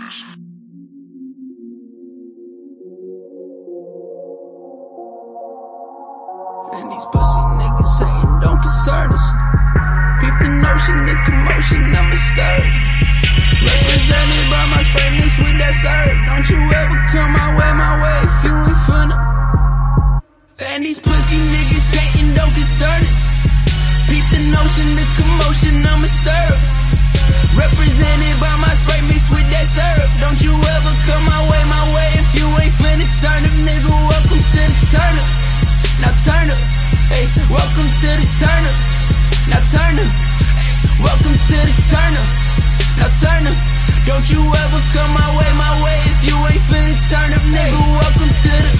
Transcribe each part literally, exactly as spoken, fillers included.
And these pussy niggas hatin' don't concern us. Peep the notion, the commotion, I'ma stir. Represented by my spray mixed with that syrup. Don't you ever come my way, my way if you ain't finna. And these pussy niggas hatin' don't concern us. Peep the notion, the commotion, I'ma stir. Represented by my spray mixed with that syrup. Don't you ever come my way, my way if you ain't finna turn up, nigga. Welcome to the turn up. Now turn up, hey, welcome to the turn up. Now turn up, hey, welcome to the turn up. Now turn up, don't you ever come my way, my way if you ain't finna turn up, nigga. Welcome to the.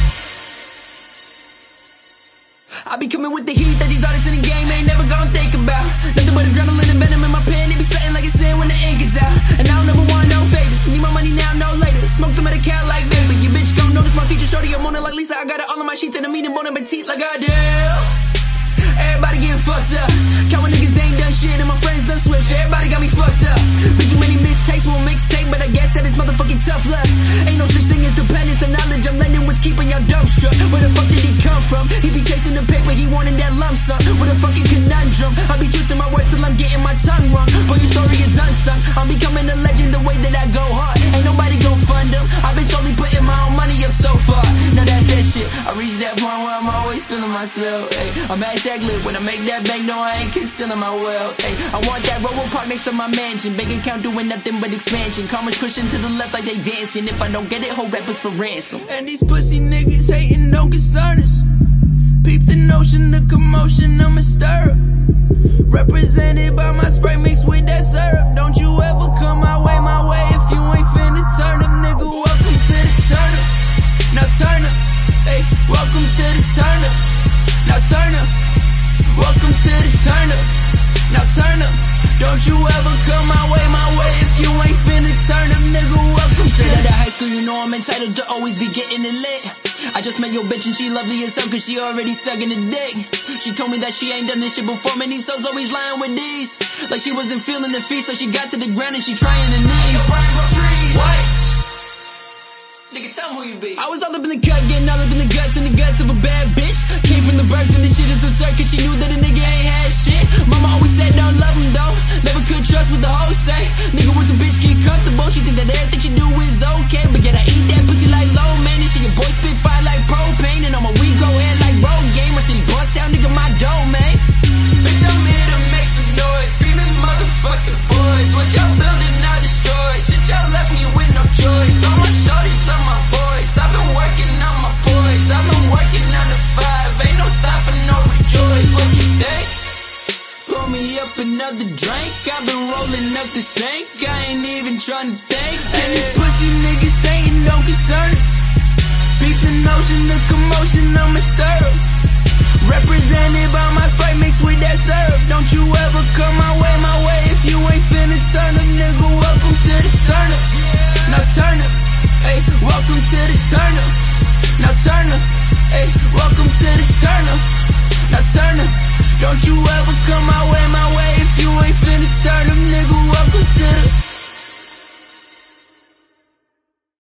I be coming with the heat that these artists in the game ain't never gonna think about. Nothing but adrenaline and venom in my pen. They be sweating like it's in when the ink is out. And I don't ever want no favors. Need my money now, no later. Smoke them at a cat like baby. You bitch gon' notice my feature shorty. I'm on it like Lisa. I got it all on my sheets and I'm eating bone and petite like I do. Everybody getting fucked up. Counting niggas ain't done shit and my friends done switch. Everybody got me fucked up. Been too many mistakes, won't mixtape, but I guess that it's motherfucking tough luck. Ain't no such thing as dependence. The knowledge I'm lending was keeping y'all dumbstruck. Where the fuck did he come from? He be chasing the paper, he wanted that lump sum. With a fucking conundrum, I be twisting my words till I'm getting my tongue wrong. But your story is unsung. I'm becoming a legend the way that I go hard. Ain't nobody gon' fund them. I've been totally putting my own money up so far. Now that's that shit. I reached that point where I'm always feeling myself. Ay, I'm hashtag lit. When I make that bank, no, I ain't concealing my wealth. Ay, I want that Robo Park next to my mansion. Bank account doing nothing but expansion. Commas pushing to the left like they dancing. If I don't get it, hold rappers for ransom. And these pussy niggas hating don't concern us. Peep the notion, the commotion, I'ma stir up. Represented by my spray mixed with that syrup. Don't you ever come my way, my way if you ain't finna turn up, nigga. Welcome to the turn up. Now turn up, hey, welcome to the turn up. Now turn up, welcome to the turn up. Now turn up, don't you ever come my way, my way if you ain't finna turn up, nigga. Welcome straight out of high school, you know I'm entitled to always be getting it lit. I just met your bitch and she lovely as hell cause she already sucking a dick. She told me that she ain't done this shit before, man, these hoes always lying with these. Like she wasn't feeling the feast, so she got to the ground and she trying to knees. What? Nigga, tell me who you be. I was all up in the cut, getting all up in the guts and the guts of a bad bitch. Came from the burbs and this shit is absurd cause she knew that a nigga ain't had shit. Mama always said don't love him though, never could trust what the hoes say. Nigga, once a bitch get comfortable, she think that everything she do is okay. But yet I eat that pussy like low man, and she your boy spit fire like propane. And on my weed go ahead like road game, I see the boss out, nigga, my domain. Bitch, I'm here to make some noise, screaming motherfuck the boys. What y'all building, I destroy. Shit, y'all left me with no choice. All my shorties love my voice. I've been working on my poise. I've been working on the five. Ain't no time for no rejoice. What you think? Pour me up another drink. I've been rolling up the stank. I ain't even trying to think. And these pussy niggas hating don't concern us. Peep the notion, the commotion, I'ma stir up. Represented by my spray mixed with that syrup. Don't you ever come my way, my way if you ain't finna turn up, nigga. Welcome to the turn up. Now turn up, hey, welcome to the turn up. Now turn up, hey, welcome to the turn up. Now turn up, don't you ever come my way, my way if you ain't finna turn up, nigga. Welcome to the